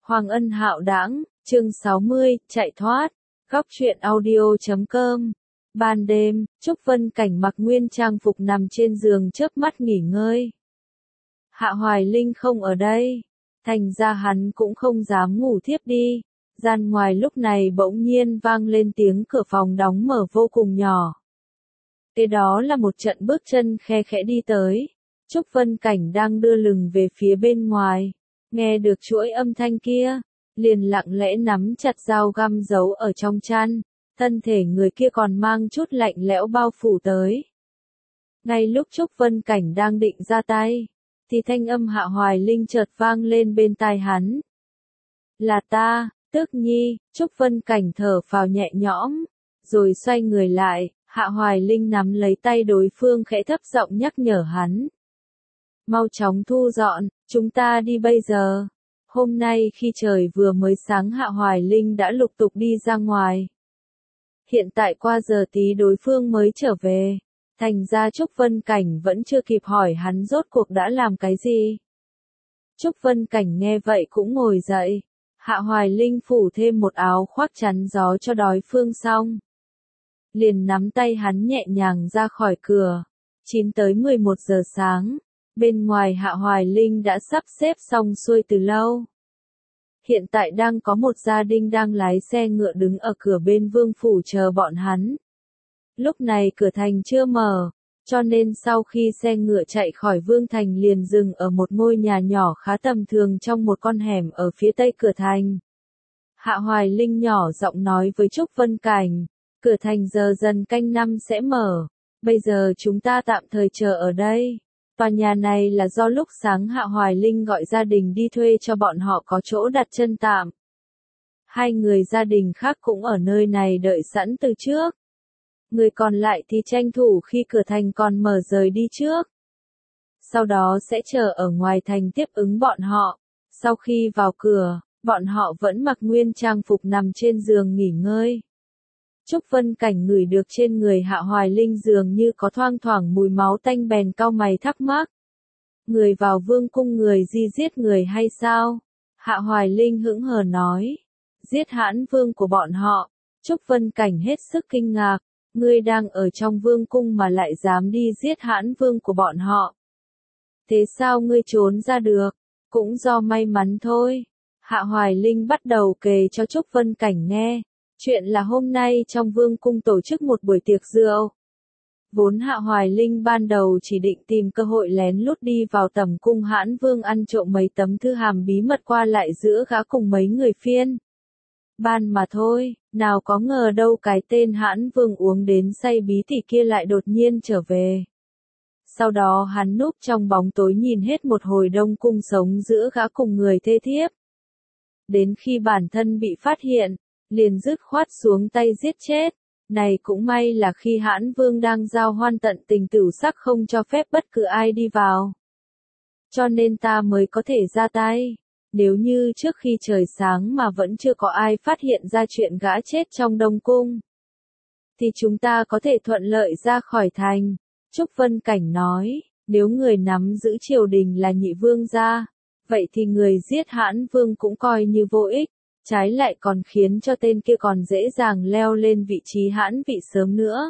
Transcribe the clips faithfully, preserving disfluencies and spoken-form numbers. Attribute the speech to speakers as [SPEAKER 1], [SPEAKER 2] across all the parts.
[SPEAKER 1] Hoàng Ân Hạo Đãng, chương sáu mươi, chạy thoát. Góc truyện audio chấm com. Ban đêm, Trúc Vân Cảnh mặc nguyên trang phục nằm trên giường chớp mắt nghỉ ngơi. Hạ Hoài Linh không ở đây, thành ra hắn cũng không dám ngủ thiếp đi. Gian ngoài lúc này bỗng nhiên vang lên tiếng cửa phòng đóng mở vô cùng nhỏ. Kế đó là một trận bước chân khe khẽ đi tới. Trúc Vân Cảnh đang đưa lưng về phía bên ngoài. Nghe được chuỗi âm thanh kia, liền lặng lẽ nắm chặt dao găm giấu ở trong chăn, thân thể người kia còn mang chút lạnh lẽo bao phủ tới. Ngay lúc Trúc Vân Cảnh đang định ra tay, thì thanh âm Hạ Hoài Linh chợt vang lên bên tai hắn. Là ta, Tước Nhi. Trúc Vân Cảnh thở phào nhẹ nhõm, rồi xoay người lại, Hạ Hoài Linh nắm lấy tay đối phương khẽ thấp giọng nhắc nhở hắn. Mau chóng thu dọn, chúng ta đi bây giờ. Hôm nay khi trời vừa mới sáng Hạ Hoài Linh đã lục tục đi ra ngoài. Hiện tại qua giờ tí đối phương mới trở về. Thành ra Trúc Vân Cảnh vẫn chưa kịp hỏi hắn rốt cuộc đã làm cái gì. Trúc Vân Cảnh nghe vậy cũng ngồi dậy. Hạ Hoài Linh phủ thêm một áo khoác chắn gió cho đối phương xong. Liền nắm tay hắn nhẹ nhàng ra khỏi cửa. Chín tới mười một giờ sáng. Bên ngoài Hạ Hoài Linh đã sắp xếp xong xuôi từ lâu. Hiện tại đang có một gia đình đang lái xe ngựa đứng ở cửa bên vương phủ chờ bọn hắn. Lúc này cửa thành chưa mở, cho nên sau khi xe ngựa chạy khỏi vương thành liền dừng ở một ngôi nhà nhỏ khá tầm thường trong một con hẻm ở phía tây cửa thành. Hạ Hoài Linh nhỏ giọng nói với Trúc Vân Cảnh, cửa thành giờ dần canh năm sẽ mở, bây giờ chúng ta tạm thời chờ ở đây. Tòa nhà này là do lúc sáng Hạ Hoài Linh gọi gia đình đi thuê cho bọn họ có chỗ đặt chân tạm. Hai người gia đình khác cũng ở nơi này đợi sẵn từ trước. Người còn lại thì tranh thủ khi cửa thành còn mở rời đi trước. Sau đó sẽ chờ ở ngoài thành tiếp ứng bọn họ. Sau khi vào cửa, bọn họ vẫn mặc nguyên trang phục nằm trên giường nghỉ ngơi. Trúc Vân Cảnh ngửi được trên người Hạ Hoài Linh dường như có thoang thoảng mùi máu tanh bèn cau mày thắc mắc. Người vào vương cung người gì giết người hay sao? Hạ Hoài Linh hững hờ nói. Giết Hãn Vương của bọn họ. Trúc Vân Cảnh hết sức kinh ngạc. Ngươi đang ở trong vương cung mà lại dám đi giết Hãn Vương của bọn họ. Thế sao ngươi trốn ra được? Cũng do may mắn thôi. Hạ Hoài Linh bắt đầu kể cho Trúc Vân Cảnh nghe. Chuyện là hôm nay trong vương cung tổ chức một buổi tiệc rượu. Vốn Hạ Hoài Linh ban đầu chỉ định tìm cơ hội lén lút đi vào tẩm cung Hãn Vương ăn trộm mấy tấm thư hàm bí mật qua lại giữa gã cùng mấy người phiên. Ban mà thôi, nào có ngờ đâu cái tên Hãn Vương uống đến say bí tỉ kia lại đột nhiên trở về. Sau đó hắn núp trong bóng tối nhìn hết một hồi đông cung sống giữa gã cùng người thê thiếp. Đến khi bản thân bị phát hiện, liền dứt khoát xuống tay giết chết. Này cũng may là khi Hãn Vương đang giao hoan tận tình tửu sắc không cho phép bất cứ ai đi vào. Cho nên ta mới có thể ra tay. Nếu như trước khi trời sáng mà vẫn chưa có ai phát hiện ra chuyện gã chết trong đông cung, thì chúng ta có thể thuận lợi ra khỏi thành. Trúc Vân Cảnh nói, nếu người nắm giữ triều đình là nhị vương gia, vậy thì người giết Hãn Vương cũng coi như vô ích. Trái lại còn khiến cho tên kia còn dễ dàng leo lên vị trí hãn vị sớm nữa.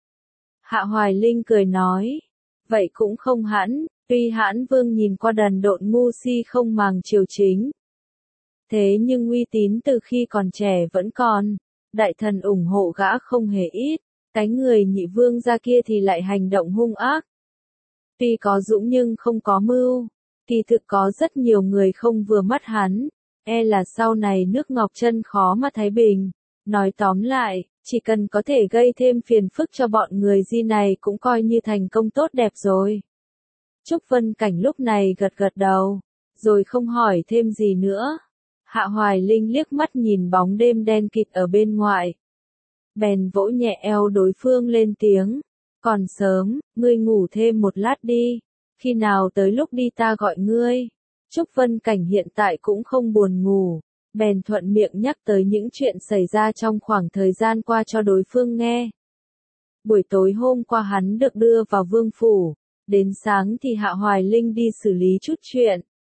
[SPEAKER 1] Hạ Hoài Linh cười nói, vậy cũng không hẳn, tuy Hãn Vương nhìn qua đần độn ngu si không màng triều chính. Thế nhưng uy tín từ khi còn trẻ vẫn còn, đại thần ủng hộ gã không hề ít, cái người nhị vương gia kia thì lại hành động hung ác. Tuy có dũng nhưng không có mưu, kỳ thực có rất nhiều người không vừa mắt hắn. E là sau này nước Ngọc Chân khó mà thái bình. Nói tóm lại, chỉ cần có thể gây thêm phiền phức cho bọn người Di này cũng coi như thành công tốt đẹp rồi. Trúc Vân Cảnh lúc này gật gật đầu, rồi không hỏi thêm gì nữa. Hạ Hoài Linh liếc mắt nhìn bóng đêm đen kịt ở bên ngoài. Bèn vỗ nhẹ eo đối phương lên tiếng. Còn sớm, ngươi ngủ thêm một lát đi. Khi nào tới lúc đi ta gọi ngươi. Trúc Vân Cảnh hiện tại cũng không buồn ngủ, bèn thuận miệng nhắc tới những chuyện xảy ra trong khoảng thời gian qua cho đối phương nghe. Buổi tối hôm qua hắn được đưa vào vương phủ, đến sáng thì Hạ Hoài Linh đi xử lý chút chuyện,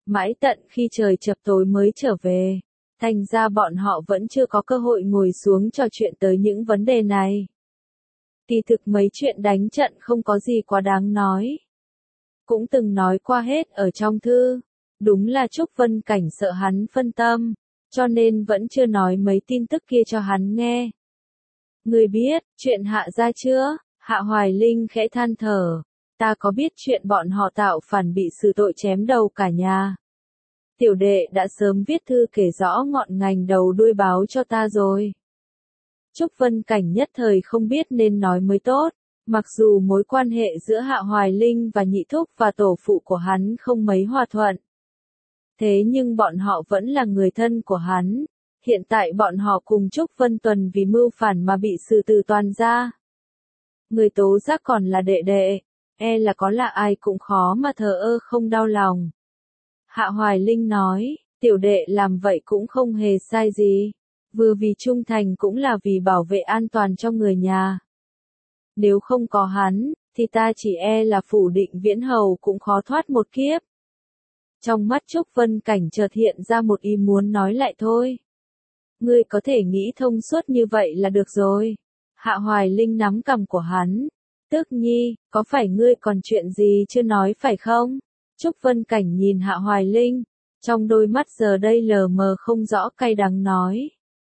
[SPEAKER 1] Mãi tận khi trời chập tối mới trở về. Thành ra bọn họ vẫn chưa có cơ hội ngồi xuống trò chuyện tới những vấn đề này. Kỳ thực mấy chuyện đánh trận không có gì quá đáng nói. Cũng từng nói qua hết ở trong thư. Đúng là Trúc Vân Cảnh sợ hắn phân tâm, cho nên vẫn chưa nói mấy tin tức kia cho hắn nghe. Người biết, chuyện Hạ gia chưa? Hạ Hoài Linh khẽ than thở. Ta có biết chuyện bọn họ tạo phản bị xử tội chém đầu cả nhà. Tiểu đệ đã sớm viết thư kể rõ ngọn ngành đầu đuôi báo cho ta rồi. Trúc Vân Cảnh nhất thời không biết nên nói mới tốt, mặc dù mối quan hệ giữa Hạ Hoài Linh và nhị thúc và tổ phụ của hắn không mấy hòa thuận. Thế nhưng bọn họ vẫn là người thân của hắn, hiện tại bọn họ cùng Trúc Vân Tuần vì mưu phản mà bị xử tử toàn gia. Người tố giác còn là đệ đệ, e là có là ai cũng khó mà thờ ơ không đau lòng. Hạ Hoài Linh nói, tiểu đệ làm vậy cũng không hề sai gì, vừa vì trung thành cũng là vì bảo vệ an toàn cho người nhà. Nếu không có hắn, thì ta chỉ e là phủ định Viễn Hầu cũng khó thoát một kiếp. Trong mắt Trúc Vân Cảnh chợt hiện ra một ý muốn nói lại thôi. Ngươi có thể nghĩ thông suốt như vậy là được rồi. Hạ Hoài Linh nắm cằm của hắn. Tước Nhi, có phải ngươi còn chuyện gì chưa nói phải không? Trúc Vân Cảnh nhìn Hạ Hoài Linh, trong đôi mắt giờ đây lờ mờ không rõ cay đắng nói.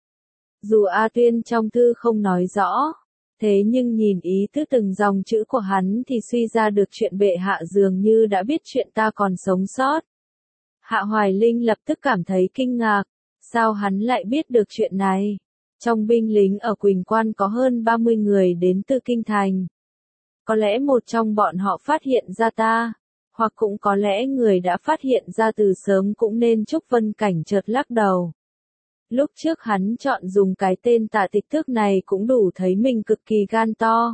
[SPEAKER 1] Dù A Tuyên trong thư không nói rõ, thế nhưng nhìn ý tứ từng dòng chữ của hắn thì suy ra được chuyện bệ hạ dường như đã biết chuyện ta còn sống sót. Hạ Hoài Linh lập tức cảm thấy kinh ngạc, sao hắn lại biết được chuyện này? Trong binh lính ở Quỳnh Quan có hơn ba mươi người đến từ Kinh Thành. Có lẽ một trong bọn họ phát hiện ra ta, hoặc cũng có lẽ người đã phát hiện ra từ sớm cũng nên. Trúc Vân Cảnh chợt lắc đầu. Lúc trước hắn chọn dùng cái tên Tạ Tịch Thước này cũng đủ thấy mình cực kỳ gan to.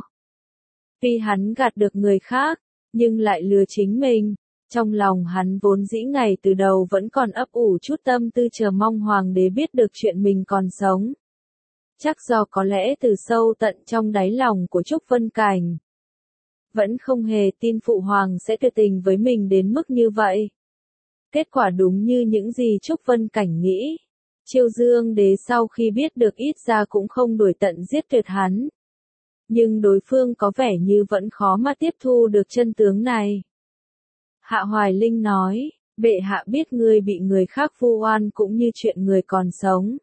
[SPEAKER 1] Vì hắn gạt được người khác, nhưng lại lừa chính mình. Trong lòng hắn vốn dĩ ngày từ đầu vẫn còn ấp ủ chút tâm tư chờ mong hoàng đế biết được chuyện mình còn sống. Chắc do có lẽ từ sâu tận trong đáy lòng của Trúc Vân Cảnh, vẫn không hề tin phụ hoàng sẽ tuyệt tình với mình đến mức như vậy. Kết quả đúng như những gì Trúc Vân Cảnh nghĩ. Chiêu Dương đế sau khi biết được ít ra cũng không đuổi tận giết tuyệt hắn. Nhưng đối phương có vẻ như vẫn khó mà tiếp thu được chân tướng này. Hạ Hoài Linh nói, bệ hạ biết ngươi bị người khác vu oan cũng như chuyện người còn sống.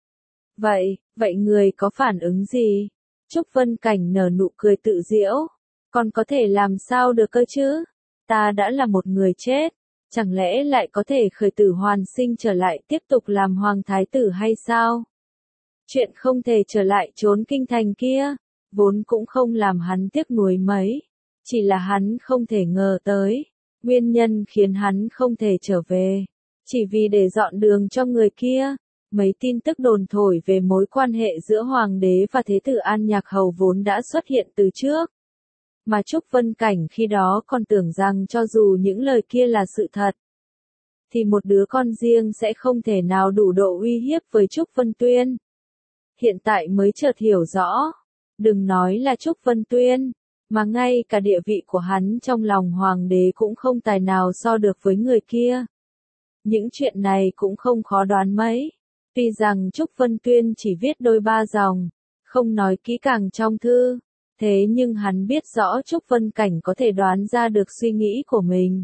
[SPEAKER 1] Vậy, vậy người có phản ứng gì? Trúc Vân Cảnh nở nụ cười tự giễu. Còn có thể làm sao được cơ chứ? Ta đã là một người chết, chẳng lẽ lại có thể khởi tử hoàn sinh trở lại tiếp tục làm hoàng thái tử hay sao? Chuyện không thể trở lại trốn kinh thành kia, vốn cũng không làm hắn tiếc nuối mấy. Chỉ là hắn không thể ngờ tới, nguyên nhân khiến hắn không thể trở về, chỉ vì để dọn đường cho người kia. Mấy tin tức đồn thổi về mối quan hệ giữa hoàng đế và thế tử An Nhạc Hầu vốn đã xuất hiện từ trước. Mà Trúc Vân Cảnh khi đó còn tưởng rằng cho dù những lời kia là sự thật, thì một đứa con riêng sẽ không thể nào đủ độ uy hiếp với Trúc Vân Tuyên. Hiện tại mới chợt hiểu rõ, đừng nói là Trúc Vân Tuyên, mà ngay cả địa vị của hắn trong lòng hoàng đế cũng không tài nào so được với người kia. Những chuyện này cũng không khó đoán mấy. Tuy rằng Trúc Vân Tuyên chỉ viết đôi ba dòng, không nói kỹ càng trong thư, thế nhưng hắn biết rõ Trúc Vân Cảnh có thể đoán ra được suy nghĩ của mình.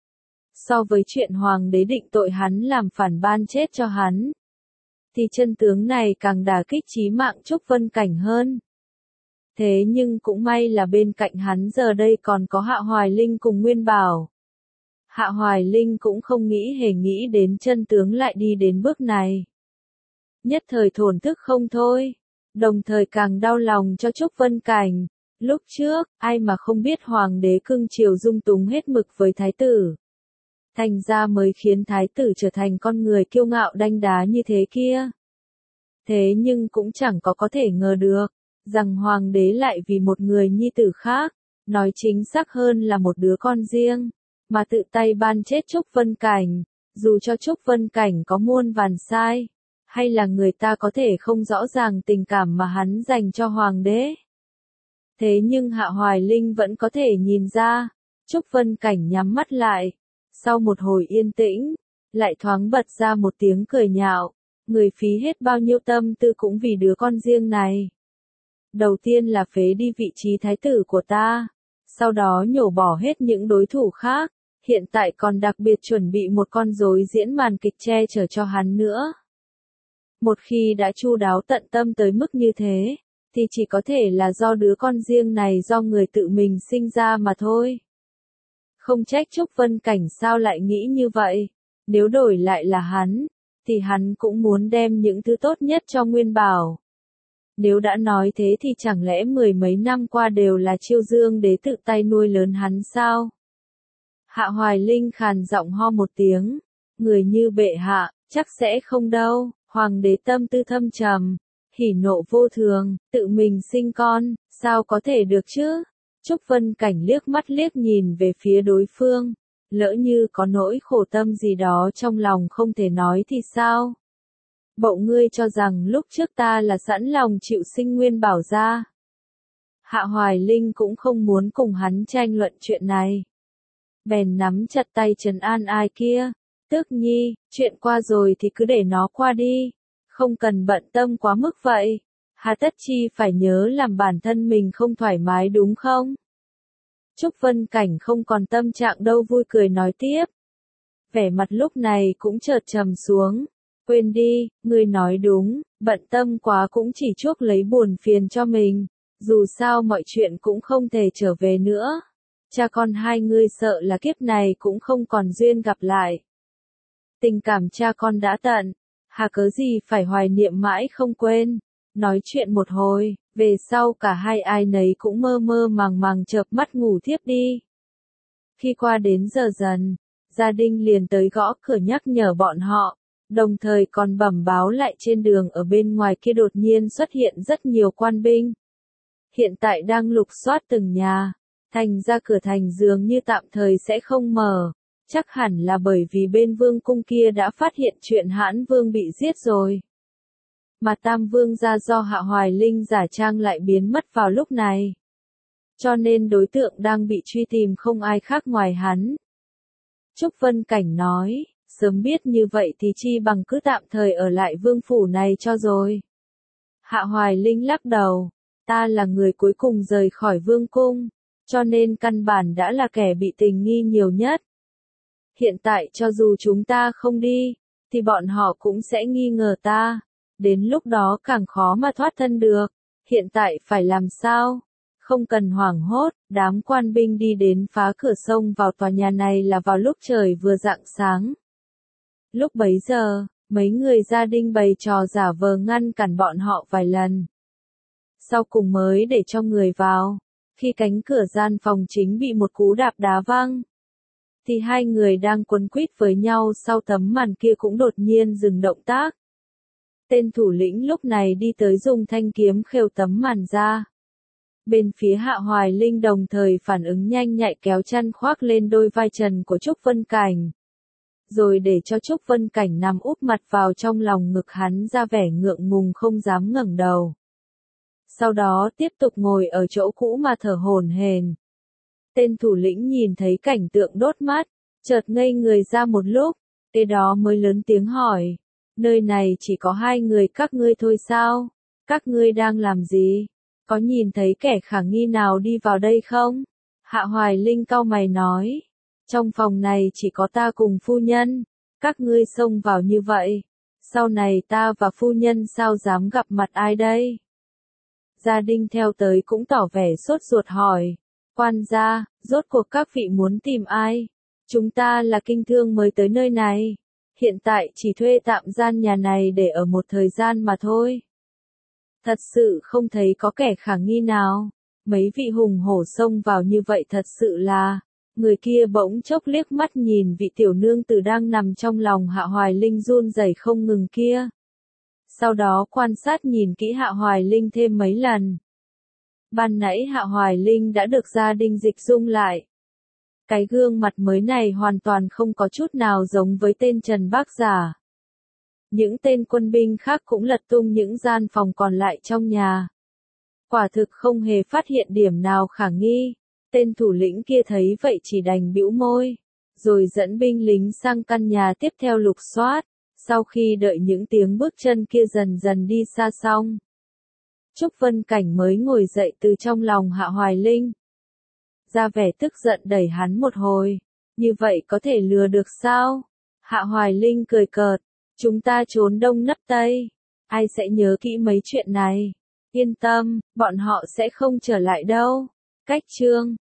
[SPEAKER 1] So với chuyện hoàng đế định tội hắn làm phản ban chết cho hắn, thì chân tướng này càng đả kích chí mạng Trúc Vân Cảnh hơn. Thế nhưng cũng may là bên cạnh hắn giờ đây còn có Hạ Hoài Linh cùng Nguyên Bảo. Hạ Hoài Linh cũng không nghĩ hề nghĩ đến chân tướng lại đi đến bước này. Nhất thời thổn thức không thôi, đồng thời càng đau lòng cho Trúc Vân Cảnh. Lúc trước, ai mà không biết hoàng đế cưng chiều dung túng hết mực với thái tử. Thành ra mới khiến thái tử trở thành con người kiêu ngạo đanh đá như thế kia. Thế nhưng cũng chẳng có có thể ngờ được, rằng hoàng đế lại vì một người nhi tử khác, nói chính xác hơn là một đứa con riêng, mà tự tay ban chết Trúc Vân Cảnh. Dù cho Trúc Vân Cảnh có muôn vàn sai, hay là người ta có thể không rõ ràng tình cảm mà hắn dành cho hoàng đế. Thế nhưng Hạ Hoài Linh vẫn có thể nhìn ra. Trúc Vân Cảnh nhắm mắt lại. Sau một hồi yên tĩnh, lại thoáng bật ra một tiếng cười nhạo, người phí hết bao nhiêu tâm tư cũng vì đứa con riêng này. Đầu tiên là phế đi vị trí thái tử của ta, sau đó nhổ bỏ hết những đối thủ khác, hiện tại còn đặc biệt chuẩn bị một con rối diễn màn kịch che chở cho hắn nữa. Một khi đã chu đáo tận tâm tới mức như thế, thì chỉ có thể là do đứa con riêng này do người tự mình sinh ra mà thôi. Không trách Trúc Vân Cảnh sao lại nghĩ như vậy, nếu đổi lại là hắn, thì hắn cũng muốn đem những thứ tốt nhất cho Nguyên Bảo. Nếu đã nói thế thì chẳng lẽ mười mấy năm qua đều là Chiêu Dương Đế tự tay nuôi lớn hắn sao? Hạ Hoài Linh khàn giọng ho một tiếng, người như bệ hạ, chắc sẽ không đâu. Hoàng đế tâm tư thâm trầm, hỉ nộ vô thường, tự mình sinh con, sao có thể được chứ? Trúc Vân Cảnh liếc mắt liếc nhìn về phía đối phương, lỡ như có nỗi khổ tâm gì đó trong lòng không thể nói thì sao? Bộ ngươi cho rằng lúc trước ta là sẵn lòng chịu sinh Nguyên Bảo ra. Hạ Hoài Linh cũng không muốn cùng hắn tranh luận chuyện này. Bèn nắm chặt tay trấn an ai kia. Tước Nhi, chuyện qua rồi thì cứ để nó qua đi, không cần bận tâm quá mức vậy. Hà tất chi phải nhớ làm bản thân mình không thoải mái đúng không? Trúc Vân Cảnh không còn tâm trạng đâu vui cười nói tiếp. Vẻ mặt lúc này cũng chợt trầm xuống. Quên đi, ngươi nói đúng, bận tâm quá cũng chỉ chuốc lấy buồn phiền cho mình. Dù sao mọi chuyện cũng không thể trở về nữa. Cha con hai ngươi sợ là kiếp này cũng không còn duyên gặp lại. Tình cảm cha con đã tận, hà cớ gì phải hoài niệm mãi không quên. Nói chuyện một hồi, về sau cả hai ai nấy cũng mơ mơ màng màng chợp mắt ngủ thiếp đi. Khi qua đến giờ dần, gia đình liền tới gõ cửa nhắc nhở bọn họ, đồng thời còn bẩm báo lại trên đường ở bên ngoài kia đột nhiên xuất hiện rất nhiều quan binh. Hiện tại đang lục soát từng nhà, thành ra cửa thành dường như tạm thời sẽ không mở. Chắc hẳn là bởi vì bên vương cung kia đã phát hiện chuyện Hãn Vương bị giết rồi. Mà Tam Vương gia do Hạ Hoài Linh giả trang lại biến mất vào lúc này. Cho nên đối tượng đang bị truy tìm không ai khác ngoài hắn. Trúc Vân Cảnh nói, sớm biết như vậy thì chi bằng cứ tạm thời ở lại vương phủ này cho rồi. Hạ Hoài Linh lắc đầu, ta là người cuối cùng rời khỏi vương cung, cho nên căn bản đã là kẻ bị tình nghi nhiều nhất. Hiện tại cho dù chúng ta không đi, thì bọn họ cũng sẽ nghi ngờ ta. Đến lúc đó càng khó mà thoát thân được. Hiện tại phải làm sao? Không cần hoảng hốt, đám quan binh đi đến phá cửa sông vào tòa nhà này là vào lúc trời vừa rạng sáng. Lúc bấy giờ, mấy người gia đình bày trò giả vờ ngăn cản bọn họ vài lần. Sau cùng mới để cho người vào. Khi cánh cửa gian phòng chính bị một cú đạp đá văng, thì hai người đang quấn quýt với nhau sau tấm màn kia cũng đột nhiên dừng động tác. Tên thủ lĩnh lúc này đi tới dùng thanh kiếm khêu tấm màn ra. Bên phía Hạ Hoài Linh đồng thời phản ứng nhanh nhạy kéo chăn khoác lên đôi vai trần của Trúc Vân Cảnh. Rồi để cho Trúc Vân Cảnh nằm úp mặt vào trong lòng ngực hắn ra vẻ ngượng ngùng không dám ngẩng đầu. Sau đó tiếp tục ngồi ở chỗ cũ mà thở hổn hển. Tên thủ lĩnh nhìn thấy cảnh tượng đốt mắt, chợt ngây người ra một lúc, kế đó mới lớn tiếng hỏi, nơi này chỉ có hai người các ngươi thôi sao? Các ngươi đang làm gì? Có nhìn thấy kẻ khả nghi nào đi vào đây không? Hạ Hoài Linh cau mày nói, trong phòng này chỉ có ta cùng phu nhân, các ngươi xông vào như vậy, sau này ta và phu nhân sao dám gặp mặt ai đây? Gia đình theo tới cũng tỏ vẻ sốt ruột hỏi, quan gia, rốt cuộc các vị muốn tìm ai? Chúng ta là kinh thương mới tới nơi này, hiện tại chỉ thuê tạm gian nhà này để ở một thời gian mà thôi. Thật sự không thấy có kẻ khả nghi nào, mấy vị hùng hổ xông vào như vậy thật sự là, người kia bỗng chốc liếc mắt nhìn vị tiểu nương tử đang nằm trong lòng Hạ Hoài Linh run rẩy không ngừng kia. Sau đó quan sát nhìn kỹ Hạ Hoài Linh thêm mấy lần. Ban nãy Hạ Hoài Linh đã được gia đình dịch dung lại. Cái gương mặt mới này hoàn toàn không có chút nào giống với tên Trần Bác Giả. Những tên quân binh khác cũng lật tung những gian phòng còn lại trong nhà. Quả thực không hề phát hiện điểm nào khả nghi. Tên thủ lĩnh kia thấy vậy chỉ đành bĩu môi. rồi dẫn binh lính sang căn nhà tiếp theo lục soát. Sau khi đợi những tiếng bước chân kia dần dần đi xa xong, Trúc Vân Cảnh mới ngồi dậy từ trong lòng Hạ Hoài Linh. Ra vẻ tức giận đẩy hắn một hồi. Như vậy có thể lừa được sao? Hạ Hoài Linh cười cợt. Chúng ta trốn đông nấp tây. Ai sẽ nhớ kỹ mấy chuyện này? Yên tâm, bọn họ sẽ không trở lại đâu. Cách chương